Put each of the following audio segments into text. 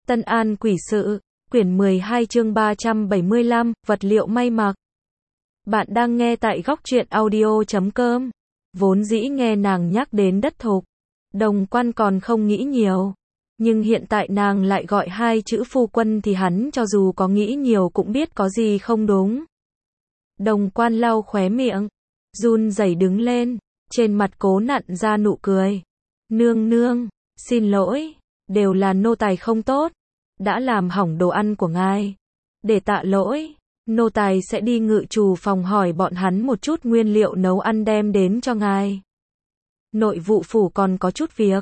Tân An Quỷ Sự, quyển 12 chương 375, vật liệu may mặc. Bạn đang nghe tại góc truyện audio.com. Vốn dĩ nghe nàng nhắc đến đất thục, Đồng Quan còn không nghĩ nhiều. Nhưng hiện tại nàng lại gọi hai chữ phu quân thì hắn cho dù có nghĩ nhiều cũng biết có gì không đúng. Đồng Quan lau khóe miệng, run rẩy đứng lên, trên mặt cố nặn ra nụ cười. Nương nương, xin lỗi, đều là nô tài không tốt, đã làm hỏng đồ ăn của ngài. Để tạ lỗi, nô tài sẽ đi ngự trù phòng hỏi bọn hắn một chút nguyên liệu nấu ăn đem đến cho ngài. Nội vụ phủ còn có chút việc.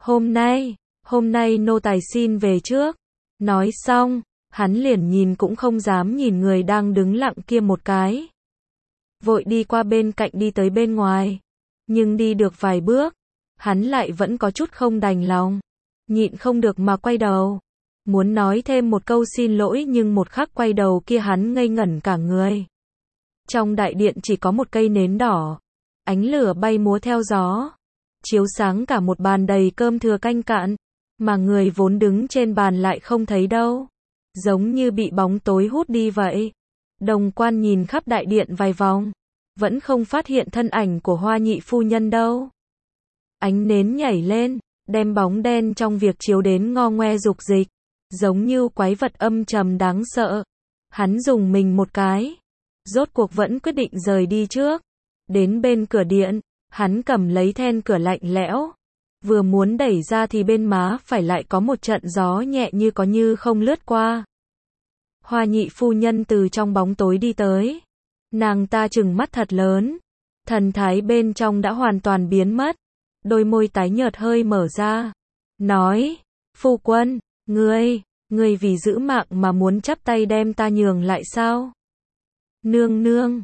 Hôm nay nô tài xin về trước. Nói xong, hắn liền nhìn cũng không dám nhìn người đang đứng lặng kia một cái. Vội đi qua bên cạnh đi tới bên ngoài. Nhưng đi được vài bước, hắn lại vẫn có chút không đành lòng. Nhịn không được mà quay đầu. Muốn nói thêm một câu xin lỗi nhưng một khắc quay đầu kia hắn ngây ngẩn cả người. Trong đại điện chỉ có một cây nến đỏ. Ánh lửa bay múa theo gió. Chiếu sáng cả một bàn đầy cơm thừa canh cạn. Mà người vốn đứng trên bàn lại không thấy đâu. Giống như bị bóng tối hút đi vậy. Đồng Quan nhìn khắp đại điện vài vòng. Vẫn không phát hiện thân ảnh của Hoa nhị phu nhân đâu. Ánh nến nhảy lên, đem bóng đen trong việc chiếu đến ngo ngoe dục dịch. Giống như quái vật âm trầm đáng sợ. Hắn dùng mình một cái. Rốt cuộc vẫn quyết định rời đi trước. Đến bên cửa điện, hắn cầm lấy then cửa lạnh lẽo. Vừa muốn đẩy ra thì bên má phải lại có một trận gió nhẹ như có như không lướt qua. Hoa nhị phu nhân từ trong bóng tối đi tới. Nàng ta trừng mắt thật lớn. Thần thái bên trong đã hoàn toàn biến mất. Đôi môi tái nhợt hơi mở ra. Nói, phu quân, ngươi vì giữ mạng mà muốn chắp tay đem ta nhường lại sao? Nương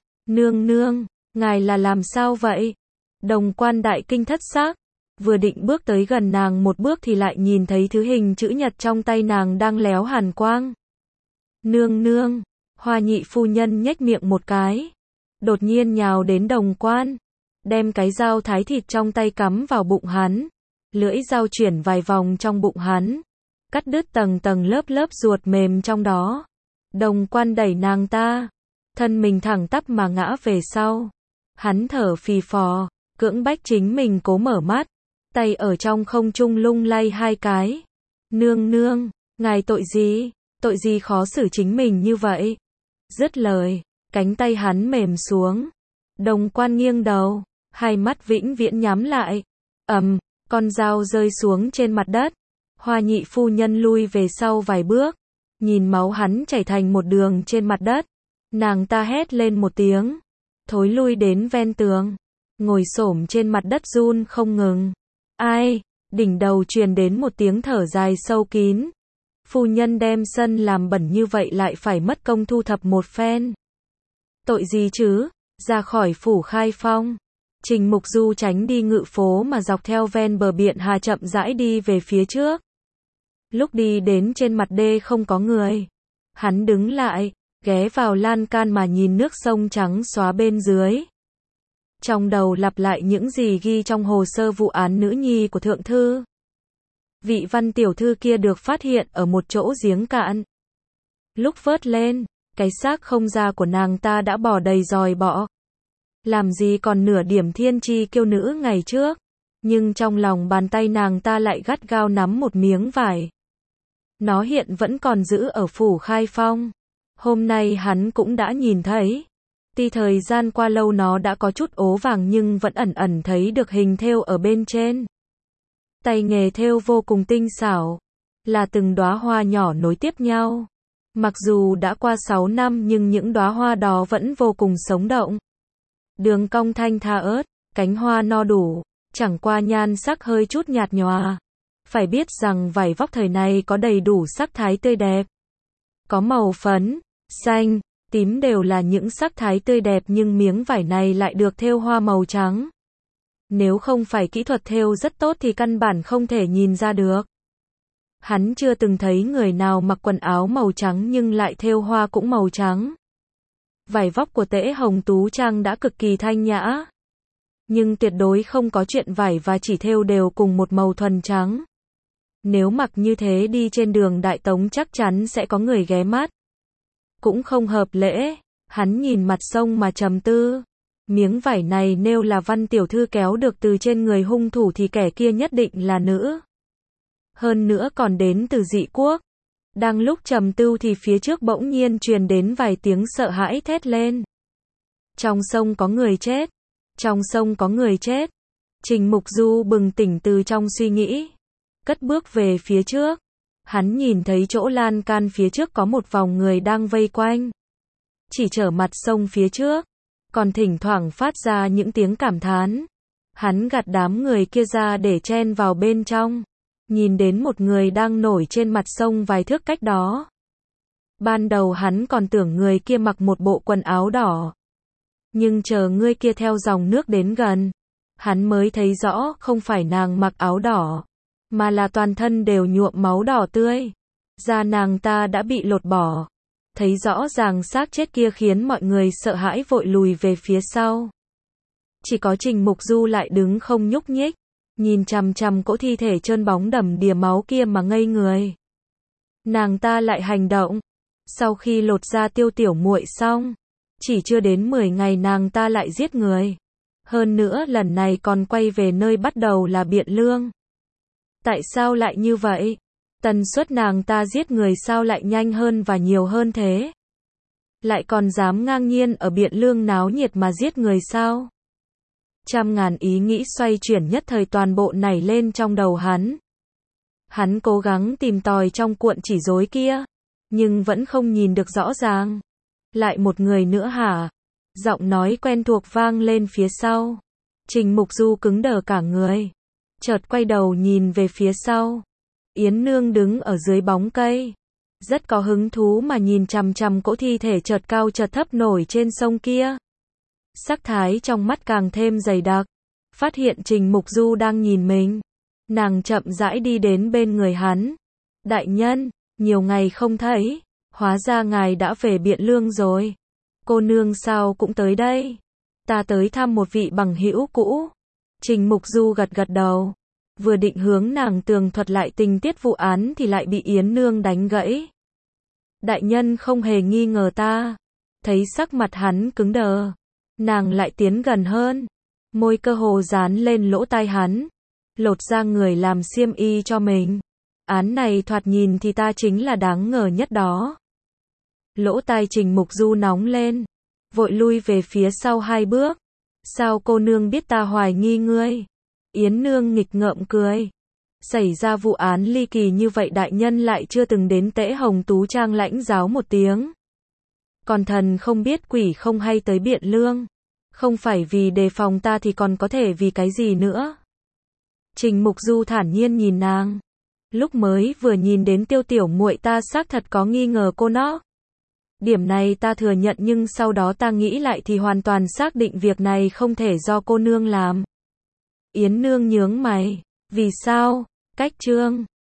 nương, ngài là làm sao vậy? Đồng Quan đại kinh thất xác. Vừa định bước tới gần nàng một bước thì lại nhìn thấy thứ hình chữ nhật trong tay nàng đang léo hàn quang. Nương, Hoa nhị phu nhân nhếch miệng một cái. Đột nhiên nhào đến Đồng Quan. Đem cái dao thái thịt trong tay cắm vào bụng hắn. Lưỡi dao chuyển vài vòng trong bụng hắn. Cắt đứt tầng lớp ruột mềm trong đó. Đồng Quan đẩy nàng ta. Thân mình thẳng tắp mà ngã về sau. Hắn thở phì phò, cưỡng bách chính mình cố mở mắt. Tay ở trong không trung lung lay hai cái. Nương, ngài tội gì khó xử chính mình như vậy? Dứt lời, cánh tay hắn mềm xuống. Đồng Quan nghiêng đầu, hai mắt vĩnh viễn nhắm lại. Con dao rơi xuống trên mặt đất. Hoa nhị phu nhân lui về sau vài bước, nhìn máu hắn chảy thành một đường trên mặt đất. Nàng ta hét lên một tiếng, thối lui đến ven tường, ngồi xổm trên mặt đất run không ngừng. Ai? Đỉnh đầu truyền đến một tiếng thở dài sâu kín. Phu nhân đem sân làm bẩn như vậy lại phải mất công thu thập một phen. Tội gì chứ? Ra khỏi phủ Khai Phong, Trình Mục Du tránh đi ngự phố mà dọc theo ven bờ biển Hà chậm rãi đi về phía trước. Lúc đi đến trên mặt đê không có người. Hắn đứng lại, ghé vào lan can mà nhìn nước sông trắng xóa bên dưới. Trong đầu lặp lại những gì ghi trong hồ sơ vụ án nữ nhi của thượng thư. Vị Văn tiểu thư kia được phát hiện ở một chỗ giếng cạn. Lúc vớt lên, cái xác không da của nàng ta đã bò đầy dòi bọ. Làm gì còn nửa điểm thiên chi kiêu nữ ngày trước. Nhưng trong lòng bàn tay nàng ta lại gắt gao nắm một miếng vải. Nó hiện vẫn còn giữ ở phủ Khai Phong. Hôm nay hắn cũng đã nhìn thấy. Tuy thời gian qua lâu nó đã có chút ố vàng nhưng vẫn ẩn thấy được hình thêu ở bên trên. Tay nghề thêu vô cùng tinh xảo. Là từng đóa hoa nhỏ nối tiếp nhau. Mặc dù đã qua 6 năm nhưng những đóa hoa đó vẫn vô cùng sống động. Đường cong thanh tha ớt, cánh hoa no đủ, chẳng qua nhan sắc hơi chút nhạt nhòa. Phải biết rằng vải vóc thời này có đầy đủ sắc thái tươi đẹp. Có màu phấn, xanh, tím đều là những sắc thái tươi đẹp nhưng miếng vải này lại được thêu hoa màu trắng. Nếu không phải kỹ thuật thêu rất tốt thì căn bản không thể nhìn ra được. Hắn chưa từng thấy người nào mặc quần áo màu trắng nhưng lại thêu hoa cũng màu trắng. Vải vóc của Tễ Hồng Tú Trang đã cực kỳ thanh nhã. Nhưng tuyệt đối không có chuyện vải và chỉ thêu đều cùng một màu thuần trắng. Nếu mặc như thế đi trên đường Đại Tống chắc chắn sẽ có người ghé mắt. Cũng không hợp lễ. Hắn nhìn mặt sông mà trầm tư. Miếng vải này nếu là Văn tiểu thư kéo được từ trên người hung thủ thì kẻ kia nhất định là nữ. Hơn nữa còn đến từ dị quốc. Đang lúc trầm tư thì phía trước bỗng nhiên truyền đến vài tiếng sợ hãi thét lên. Trong sông có người chết. Trong sông có người chết. Trình Mục Du bừng tỉnh từ trong suy nghĩ. Cất bước về phía trước. Hắn nhìn thấy chỗ lan can phía trước có một vòng người đang vây quanh. Chỉ chở mặt sông phía trước. Còn thỉnh thoảng phát ra những tiếng cảm thán. Hắn gạt đám người kia ra để chen vào bên trong. Nhìn đến một người đang nổi trên mặt sông vài thước cách đó. Ban đầu hắn còn tưởng người kia mặc một bộ quần áo đỏ. Nhưng chờ người kia theo dòng nước đến gần. Hắn mới thấy rõ không phải nàng mặc áo đỏ. Mà là toàn thân đều nhuộm máu đỏ tươi. Da nàng ta đã bị lột bỏ. Thấy rõ ràng xác chết kia khiến mọi người sợ hãi vội lùi về phía sau. Chỉ có Trình Mục Du lại đứng không nhúc nhích. Nhìn chằm chằm cỗ thi thể trơn bóng đầm đìa máu kia mà ngây người. Nàng ta lại hành động. Sau khi lột da Tiêu Tiểu Muội xong, chỉ chưa đến 10 ngày nàng ta lại giết người. Hơn nữa lần này còn quay về nơi bắt đầu là Biện Lương. Tại sao lại như vậy? Tần suất nàng ta giết người sao lại nhanh hơn và nhiều hơn thế? Lại còn dám ngang nhiên ở Biện Lương náo nhiệt mà giết người sao? Trăm ngàn ý nghĩ xoay chuyển nhất thời toàn bộ nảy lên trong đầu hắn. Hắn cố gắng tìm tòi trong cuộn chỉ rối kia, nhưng vẫn không nhìn được rõ ràng. Lại một người nữa hả? Giọng nói quen thuộc vang lên phía sau. Trình Mục Du cứng đờ cả người. Chợt quay đầu nhìn về phía sau. Yến Nương đứng ở dưới bóng cây. Rất có hứng thú mà nhìn chằm chằm cỗ thi thể chợt cao chợt thấp nổi trên sông kia. Sắc thái trong mắt càng thêm dày đặc. Phát hiện Trình Mục Du đang nhìn mình. Nàng chậm rãi đi đến bên người hắn. Đại nhân, nhiều ngày không thấy. Hóa ra ngài đã về Biện Lương rồi. Cô nương sao cũng tới đây. Ta tới thăm một vị bằng hữu cũ. Trình Mục Du gật gật đầu. Vừa định hướng nàng tường thuật lại tình tiết vụ án thì lại bị Yến Nương đánh gãy. Đại nhân không hề nghi ngờ ta. Thấy sắc mặt hắn cứng đờ. Nàng lại tiến gần hơn. Môi cơ hồ dán lên lỗ tai hắn. Lột ra người làm xiêm y cho mình. Án này thoạt nhìn thì ta chính là đáng ngờ nhất đó. Lỗ tai Trình Mục Du nóng lên. Vội lui về phía sau 2 bước. Sao cô nương biết ta hoài nghi ngươi? Yến Nương nghịch ngợm cười. Xảy ra vụ án ly kỳ như vậy đại nhân lại chưa từng đến Tễ Hồng Tú Trang lãnh giáo một tiếng. Còn thần không biết quỷ không hay tới Biện Lương. Không phải vì đề phòng ta thì còn có thể vì cái gì nữa? Trình Mục Du thản nhiên nhìn nàng. Lúc mới vừa nhìn đến Tiêu Tiểu Muội ta xác thật có nghi ngờ cô nó. Điểm này ta thừa nhận nhưng sau đó ta nghĩ lại thì hoàn toàn xác định việc này không thể do cô nương làm. Yến Nương nhướng mày. Vì sao? Cách chương